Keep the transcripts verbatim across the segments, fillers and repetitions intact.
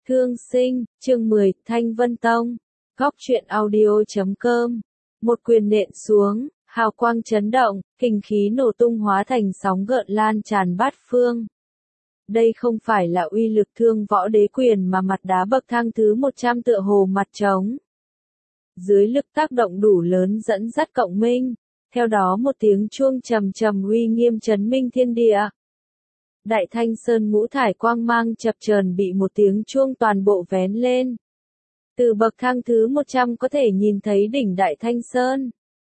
Thương sinh, chương mười, Thanh Vân Tông. Góc truyện audio.com. Một quyền nện xuống, hào quang chấn động, kinh khí nổ tung hóa thành sóng gợn lan tràn bát phương. Đây không phải là uy lực Thương Võ Đế Quyền mà mặt đá bậc thang thứ một trăm tựa hồ mặt trống. Dưới lực tác động đủ lớn dẫn dắt cộng minh, theo đó một tiếng chuông trầm trầm uy nghiêm chấn minh thiên địa. Đại Thanh Sơn ngũ thải quang mang chập chờn bị một tiếng chuông toàn bộ vén lên. Từ bậc thang thứ một trăm có thể nhìn thấy đỉnh Đại Thanh Sơn.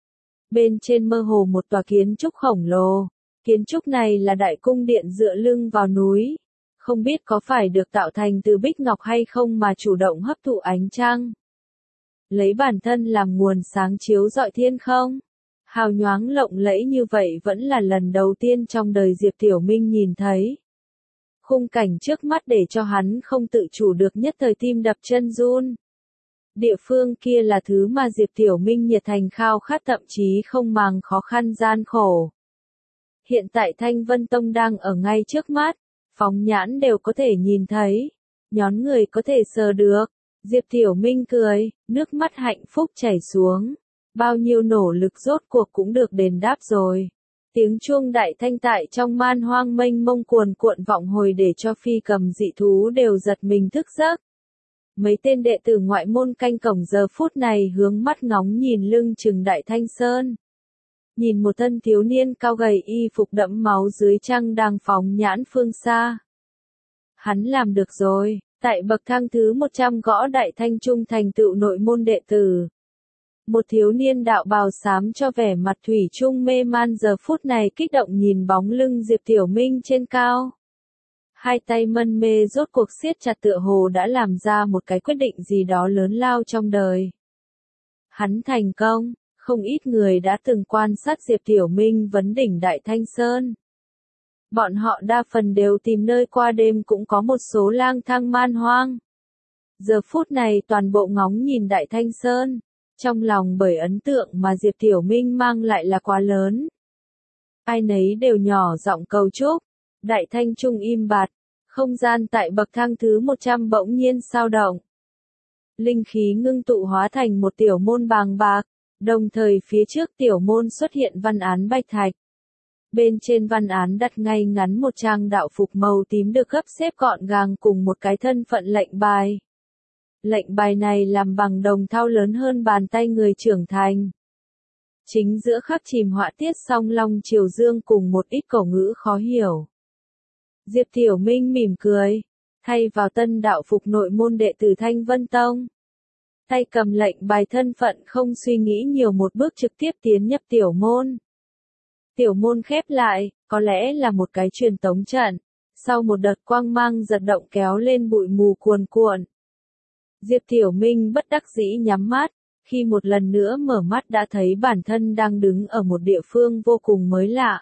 Bên trên mơ hồ một tòa kiến trúc khổng lồ. Kiến trúc này là đại cung điện dựa lưng vào núi. Không biết có phải được tạo thành từ bích ngọc hay không mà chủ động hấp thụ ánh trăng. Lấy bản thân làm nguồn sáng chiếu rọi thiên không. Hào nhoáng lộng lẫy như vậy vẫn là lần đầu tiên trong đời Diệp Tiểu Minh nhìn thấy. Khung cảnh trước mắt để cho hắn không tự chủ được nhất thời tim đập chân run. Địa phương kia là thứ mà Diệp Tiểu Minh nhiệt thành khao khát thậm chí không màng khó khăn gian khổ. Hiện tại Thanh Vân Tông đang ở ngay trước mắt, phóng nhãn đều có thể nhìn thấy, nhón người có thể sờ được. Diệp Tiểu Minh cười, nước mắt hạnh phúc chảy xuống. Bao nhiêu nỗ lực rốt cuộc cũng được đền đáp rồi. Tiếng chuông đại thanh tại trong man hoang mênh mông cuồn cuộn vọng hồi để cho phi cầm dị thú đều giật mình thức giấc. Mấy tên đệ tử ngoại môn canh cổng giờ phút này hướng mắt ngóng nhìn lưng chừng Đại Thanh Sơn. Nhìn một thân thiếu niên cao gầy y phục đẫm máu dưới trăng đang phóng nhãn phương xa. Hắn làm được rồi, tại bậc thang thứ một trăm gõ Đại Thanh Trung thành tựu nội môn đệ tử. Một thiếu niên đạo bào xám cho vẻ mặt thủy chung mê man giờ phút này kích động nhìn bóng lưng Diệp Tiểu Minh trên cao. Hai tay mân mê rốt cuộc siết chặt tựa hồ đã làm ra một cái quyết định gì đó lớn lao trong đời. Hắn thành công, không ít người đã từng quan sát Diệp Tiểu Minh vấn đỉnh Đại Thanh Sơn. Bọn họ đa phần đều tìm nơi qua đêm cũng có một số lang thang man hoang. Giờ phút này toàn bộ ngóng nhìn Đại Thanh Sơn. Trong lòng bởi ấn tượng mà Diệp Tiểu Minh mang lại là quá lớn. Ai nấy đều nhỏ giọng cầu chúc. Đại Thanh Trung im bặt. Không gian tại bậc thang thứ một trăm bỗng nhiên sao động. Linh khí ngưng tụ hóa thành một tiểu môn bàng bạc. Đồng thời phía trước tiểu môn xuất hiện văn án bạch thạch. Bên trên văn án đặt ngay ngắn một trang đạo phục màu tím được gấp xếp gọn gàng cùng một cái thân phận lệnh bài. Lệnh bài này làm bằng đồng thau lớn hơn bàn tay người trưởng thành. Chính giữa khắc chìm họa tiết song long triều dương cùng một ít cổ ngữ khó hiểu. Diệp Tiểu Minh mỉm cười, thay vào tân đạo phục nội môn đệ tử Thanh Vân Tông. Tay cầm lệnh bài thân phận không suy nghĩ nhiều một bước trực tiếp tiến nhập tiểu môn. Tiểu môn khép lại, có lẽ là một cái truyền tống trận. Sau một đợt quang mang giật động kéo lên bụi mù cuồn cuộn. Diệp Tiểu Minh bất đắc dĩ nhắm mắt, khi một lần nữa mở mắt đã thấy bản thân đang đứng ở một địa phương vô cùng mới lạ.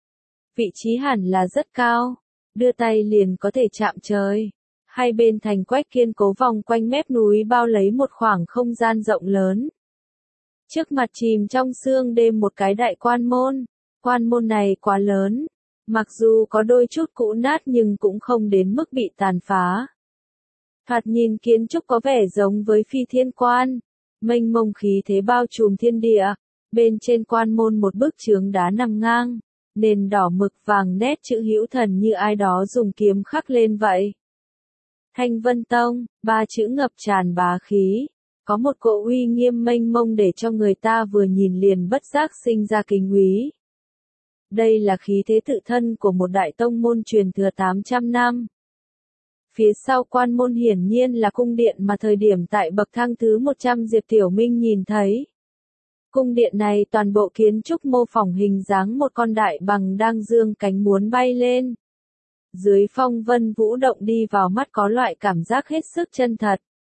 Vị trí hẳn là rất cao, đưa tay liền có thể chạm trời. Hai bên thành quách kiên cố vòng quanh mép núi bao lấy một khoảng không gian rộng lớn. Trước mặt chìm trong sương đêm một cái đại quan môn, quan môn này quá lớn, mặc dù có đôi chút cũ nát nhưng cũng không đến mức bị tàn phá. Thoạt nhìn kiến trúc có vẻ giống với Phi Thiên Quan, mênh mông khí thế bao trùm thiên địa, bên trên quan môn một bức chướng đá nằm ngang, nền đỏ mực vàng nét chữ hữu thần như ai đó dùng kiếm khắc lên vậy. Thanh Vân Tông, ba chữ ngập tràn bá khí, có một cỗ uy nghiêm mênh mông để cho người ta vừa nhìn liền bất giác sinh ra kính úy. Đây là khí thế tự thân của một đại tông môn truyền thừa tám trăm năm. Phía sau quan môn hiển nhiên là cung điện mà thời điểm tại bậc thang thứ một trăm Diệp Tiểu Minh nhìn thấy. Cung điện này toàn bộ kiến trúc mô phỏng hình dáng một con đại bằng đang dương cánh muốn bay lên. Dưới phong vân vũ động đi vào mắt có loại cảm giác hết sức chân thật.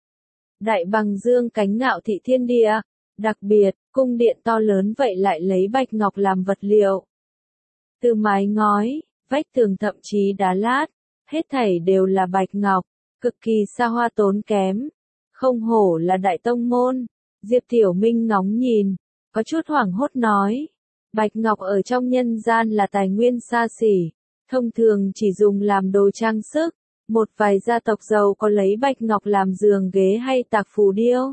Đại bằng dương cánh ngạo thị thiên địa, đặc biệt, cung điện to lớn vậy lại lấy bạch ngọc làm vật liệu. Từ mái ngói, vách tường thậm chí đá lát. Hết thảy đều là bạch ngọc, cực kỳ xa hoa tốn kém. Không hổ là đại tông môn. Diệp Tiểu Minh ngóng nhìn, có chút hoảng hốt nói. Bạch ngọc ở trong nhân gian là tài nguyên xa xỉ, thông thường chỉ dùng làm đồ trang sức, Một vài gia tộc giàu có lấy bạch ngọc làm giường ghế hay tạc phù điêu.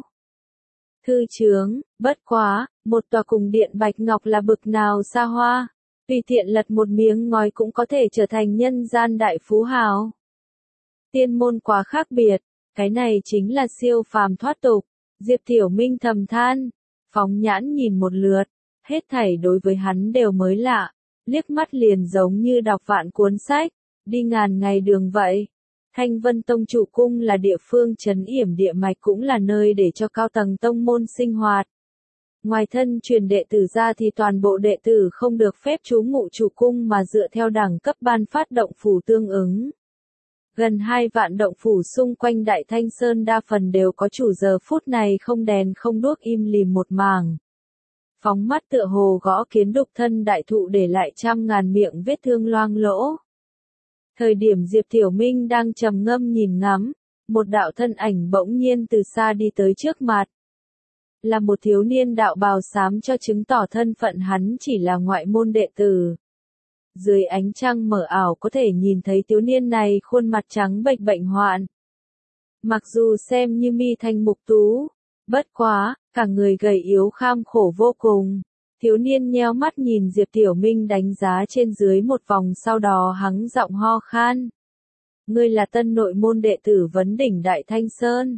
Thư chướng, bất quá, một tòa cung điện bạch ngọc là bực nào xa hoa, tùy tiện lật một miếng ngói cũng có thể trở thành nhân gian đại phú hào. Tiên môn quá khác biệt, cái này chính là siêu phàm thoát tục. Diệp Tiểu Minh thầm than, phóng nhãn nhìn một lượt, hết thảy đối với hắn đều mới lạ, liếc mắt liền giống như đọc vạn cuốn sách, đi ngàn ngày đường vậy. Thanh Vân Tông trụ cung là địa phương trấn yểm địa mạch, cũng là nơi để cho cao tầng tông môn sinh hoạt. Ngoài thân truyền đệ tử ra thì toàn bộ đệ tử không được phép trú ngụ trụ cung mà dựa theo đẳng cấp ban phát động phủ tương ứng. Gần hai vạn động phủ xung quanh Đại Thanh Sơn đa phần đều có chủ, giờ phút này không đèn không đuốc im lìm một mảng. Phóng mắt tựa hồ gõ kiến đục thân đại thụ để lại trăm ngàn miệng vết thương loang lỗ. Thời điểm Diệp Tiểu Minh đang trầm ngâm nhìn ngắm, một đạo thân ảnh bỗng nhiên từ xa đi tới trước mặt. Là một thiếu niên đạo bào xám, cho chứng tỏ thân phận hắn chỉ là ngoại môn đệ tử. Dưới ánh trăng mờ ảo có thể nhìn thấy thiếu niên này khuôn mặt trắng bệch bệnh hoạn. Mặc dù xem như mi thanh mục tú, bất quá, cả người gầy yếu kham khổ vô cùng. Thiếu niên nheo mắt nhìn Diệp Tiểu Minh đánh giá trên dưới một vòng, sau đó hắng giọng ho khan. Ngươi là tân nội môn đệ tử vấn đỉnh Đại Thanh Sơn.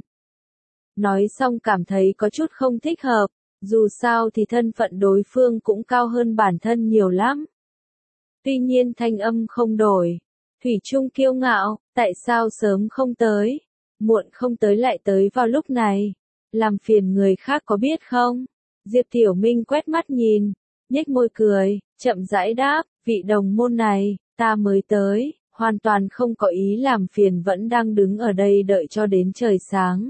Nói xong cảm thấy có chút không thích hợp, dù sao thì thân phận đối phương cũng cao hơn bản thân nhiều lắm. Tuy nhiên thanh âm không đổi, thủy chung kiêu ngạo, tại sao sớm không tới, muộn không tới lại tới vào lúc này, làm phiền người khác có biết không? Diệp Tiểu Minh quét mắt nhìn, nhếch môi cười, chậm rãi đáp, vị đồng môn này, ta mới tới, hoàn toàn không có ý làm phiền, vẫn đang đứng ở đây đợi cho đến trời sáng.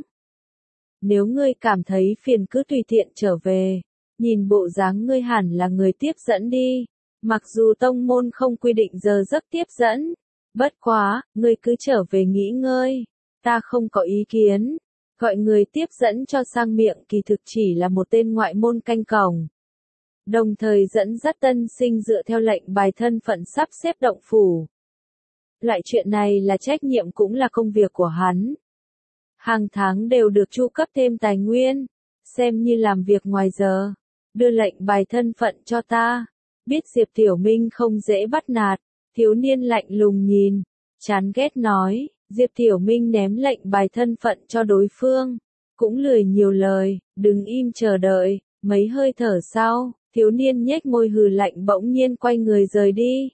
Nếu ngươi cảm thấy phiền cứ tùy tiện trở về, nhìn bộ dáng ngươi hẳn là người tiếp dẫn đi. Mặc dù tông môn không quy định giờ giấc tiếp dẫn, bất quá, ngươi cứ trở về nghỉ ngơi, ta không có ý kiến. Gọi người tiếp dẫn cho sang miệng kỳ thực chỉ là một tên ngoại môn canh cổng. Đồng thời dẫn dắt tân sinh dựa theo lệnh bài thân phận sắp xếp động phủ. Loại chuyện này là trách nhiệm cũng là công việc của hắn. Hàng tháng đều được chu cấp thêm tài nguyên, xem như làm việc ngoài giờ. Đưa lệnh bài thân phận cho ta. Biết Diệp Tiểu Minh không dễ bắt nạt, thiếu niên lạnh lùng nhìn, chán ghét nói, Diệp Tiểu Minh ném lệnh bài thân phận cho đối phương, cũng lười nhiều lời, đứng im chờ đợi, mấy hơi thở sau, thiếu niên nhếch môi hừ lạnh bỗng nhiên quay người rời đi.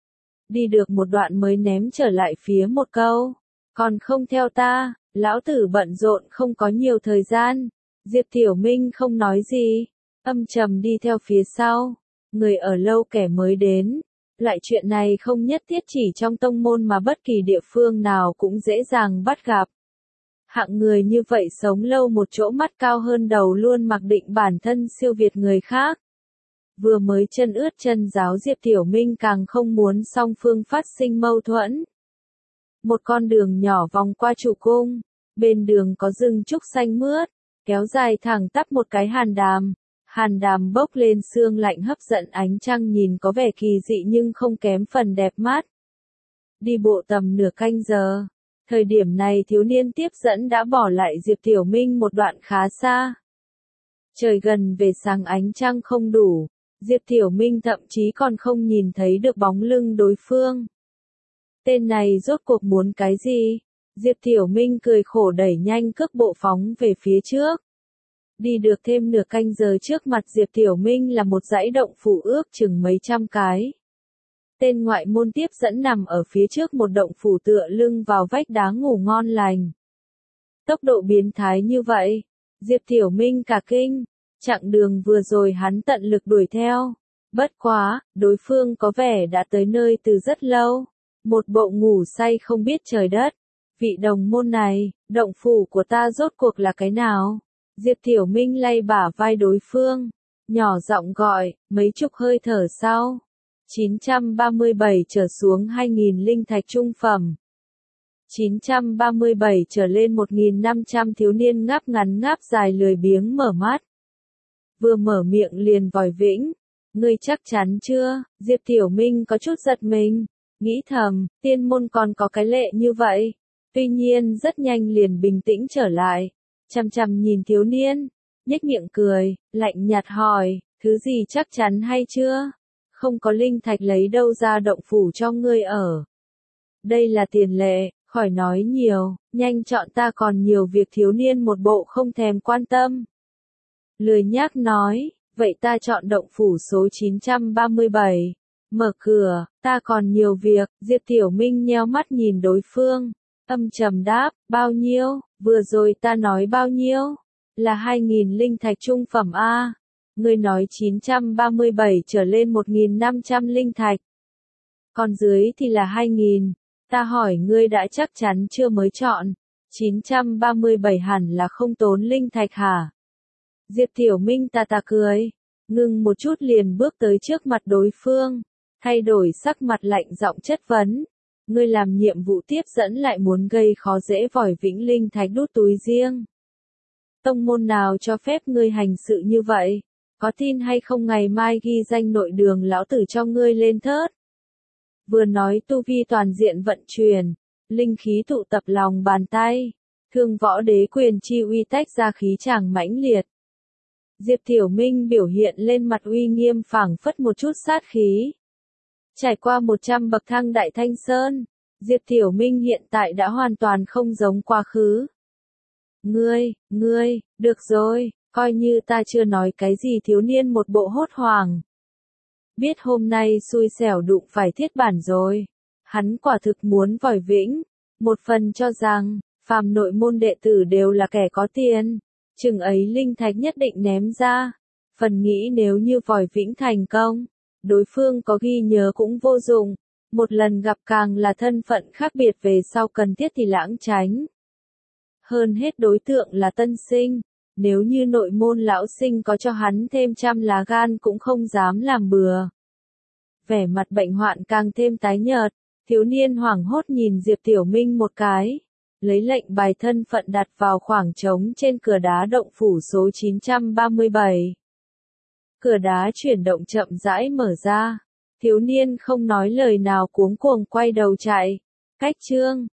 Đi được một đoạn mới ném trở lại phía một câu, còn không theo ta, lão tử bận rộn không có nhiều thời gian. Diệp Tiểu Minh không nói gì, âm trầm đi theo phía sau. Người ở lâu kẻ mới đến, loại chuyện này không nhất thiết chỉ trong tông môn mà bất kỳ địa phương nào cũng dễ dàng bắt gặp. Hạng người như vậy sống lâu một chỗ, mắt cao hơn đầu, luôn mặc định bản thân siêu việt người khác. Vừa mới chân ướt chân ráo, Diệp Tiểu Minh càng không muốn song phương phát sinh mâu thuẫn. Một con đường nhỏ vòng qua trụ cung, bên đường có rừng trúc xanh mướt, kéo dài thẳng tắp một cái hàn đàm. Hàn đàm bốc lên sương lạnh hấp dẫn ánh trăng, nhìn có vẻ kỳ dị nhưng không kém phần đẹp mắt. Đi bộ tầm nửa canh giờ, thời điểm này thiếu niên tiếp dẫn đã bỏ lại Diệp Tiểu Minh một đoạn khá xa. Trời gần về sáng, ánh trăng không đủ, Diệp Tiểu Minh thậm chí còn không nhìn thấy được bóng lưng đối phương. Tên này rốt cuộc muốn cái gì? Diệp Tiểu Minh cười khổ đẩy nhanh cước bộ phóng về phía trước. Đi được thêm nửa canh giờ, trước mặt Diệp Tiểu Minh là một dãy động phủ ước chừng mấy trăm cái. Tên ngoại môn tiếp dẫn nằm ở phía trước một động phủ, tựa lưng vào vách đá ngủ ngon lành. Tốc độ biến thái như vậy, Diệp Tiểu Minh cả kinh, chặng đường vừa rồi hắn tận lực đuổi theo. Bất quá, đối phương có vẻ đã tới nơi từ rất lâu. Một bộ ngủ say không biết trời đất. Vị đồng môn này, động phủ của ta rốt cuộc là cái nào? Diệp Tiểu Minh lay bả vai đối phương, nhỏ giọng gọi, mấy chục hơi thở sau. chín trăm ba mươi bảy trở xuống hai nghìn linh thạch trung phẩm. chín trăm ba mươi bảy trở lên một nghìn năm trăm. Thiếu niên ngáp ngắn ngáp dài lười biếng mở mắt. Vừa mở miệng liền vòi vĩnh. Ngươi chắc chắn chưa? Diệp Tiểu Minh có chút giật mình, nghĩ thầm, tiên môn còn có cái lệ như vậy. Tuy nhiên rất nhanh liền bình tĩnh trở lại, chằm chằm nhìn thiếu niên, nhếch miệng cười, lạnh nhạt hỏi, thứ gì chắc chắn hay chưa? Không có linh thạch lấy đâu ra động phủ cho ngươi ở. Đây là tiền lệ, khỏi nói nhiều, nhanh chọn ta còn nhiều việc. Thiếu niên một bộ không thèm quan tâm. Lười nhác nói, vậy ta chọn động phủ số chín trăm ba mươi bảy. Mở cửa, ta còn nhiều việc. Diệp Tiểu Minh nheo mắt nhìn đối phương, âm trầm đáp, bao nhiêu? Vừa rồi ta nói bao nhiêu? Là hai nghìn linh thạch trung phẩm a. Ngươi nói chín trăm ba mươi bảy trở lên một nghìn năm trăm linh thạch. Còn dưới thì là hai nghìn. Ta hỏi ngươi đã chắc chắn chưa mới chọn. chín trăm ba mươi bảy hẳn là không tốn linh thạch hả? Diệp Tiểu Minh tà tà cười, ngừng một chút liền bước tới trước mặt đối phương, thay đổi sắc mặt lạnh giọng chất vấn. Ngươi làm nhiệm vụ tiếp dẫn lại muốn gây khó dễ vòi vĩnh linh thạch đút túi riêng. Tông môn nào cho phép ngươi hành sự như vậy? Có tin hay không ngày mai ghi danh nội đường lão tử cho ngươi lên thớt. Vừa nói tu vi toàn diện vận chuyển, linh khí tụ tập lòng bàn tay, Thương Võ Đế quyền chi uy tách ra khí tràng mãnh liệt. Diệp Tiểu Minh biểu hiện lên mặt uy nghiêm phảng phất một chút sát khí. Trải qua một trăm bậc thang Đại Thanh Sơn, Diệp Tiểu Minh hiện tại đã hoàn toàn không giống quá khứ. Ngươi, ngươi, được rồi, coi như ta chưa nói cái gì. Thiếu niên một bộ hốt hoảng. Biết hôm nay xui xẻo đụng phải thiết bản rồi. Hắn quả thực muốn vòi vĩnh. Một phần cho rằng, phàm nội môn đệ tử đều là kẻ có tiền. Chừng ấy linh thạch nhất định ném ra. Phần nghĩ nếu như vòi vĩnh thành công, đối phương có ghi nhớ cũng vô dụng. Một lần gặp càng là thân phận khác biệt, về sau cần thiết thì lãng tránh. Hơn hết đối tượng là tân sinh. Nếu như nội môn lão sinh có cho hắn thêm trăm lá gan cũng không dám làm bừa. Vẻ mặt bệnh hoạn càng thêm tái nhợt, thiếu niên hoảng hốt nhìn Diệp Tiểu Minh một cái, lấy lệnh bài thân phận đặt vào khoảng trống trên cửa đá động phủ số chín trăm ba mươi bảy. Cửa đá chuyển động chậm rãi mở ra, thiếu niên không nói lời nào cuống cuồng quay đầu chạy. Cách chương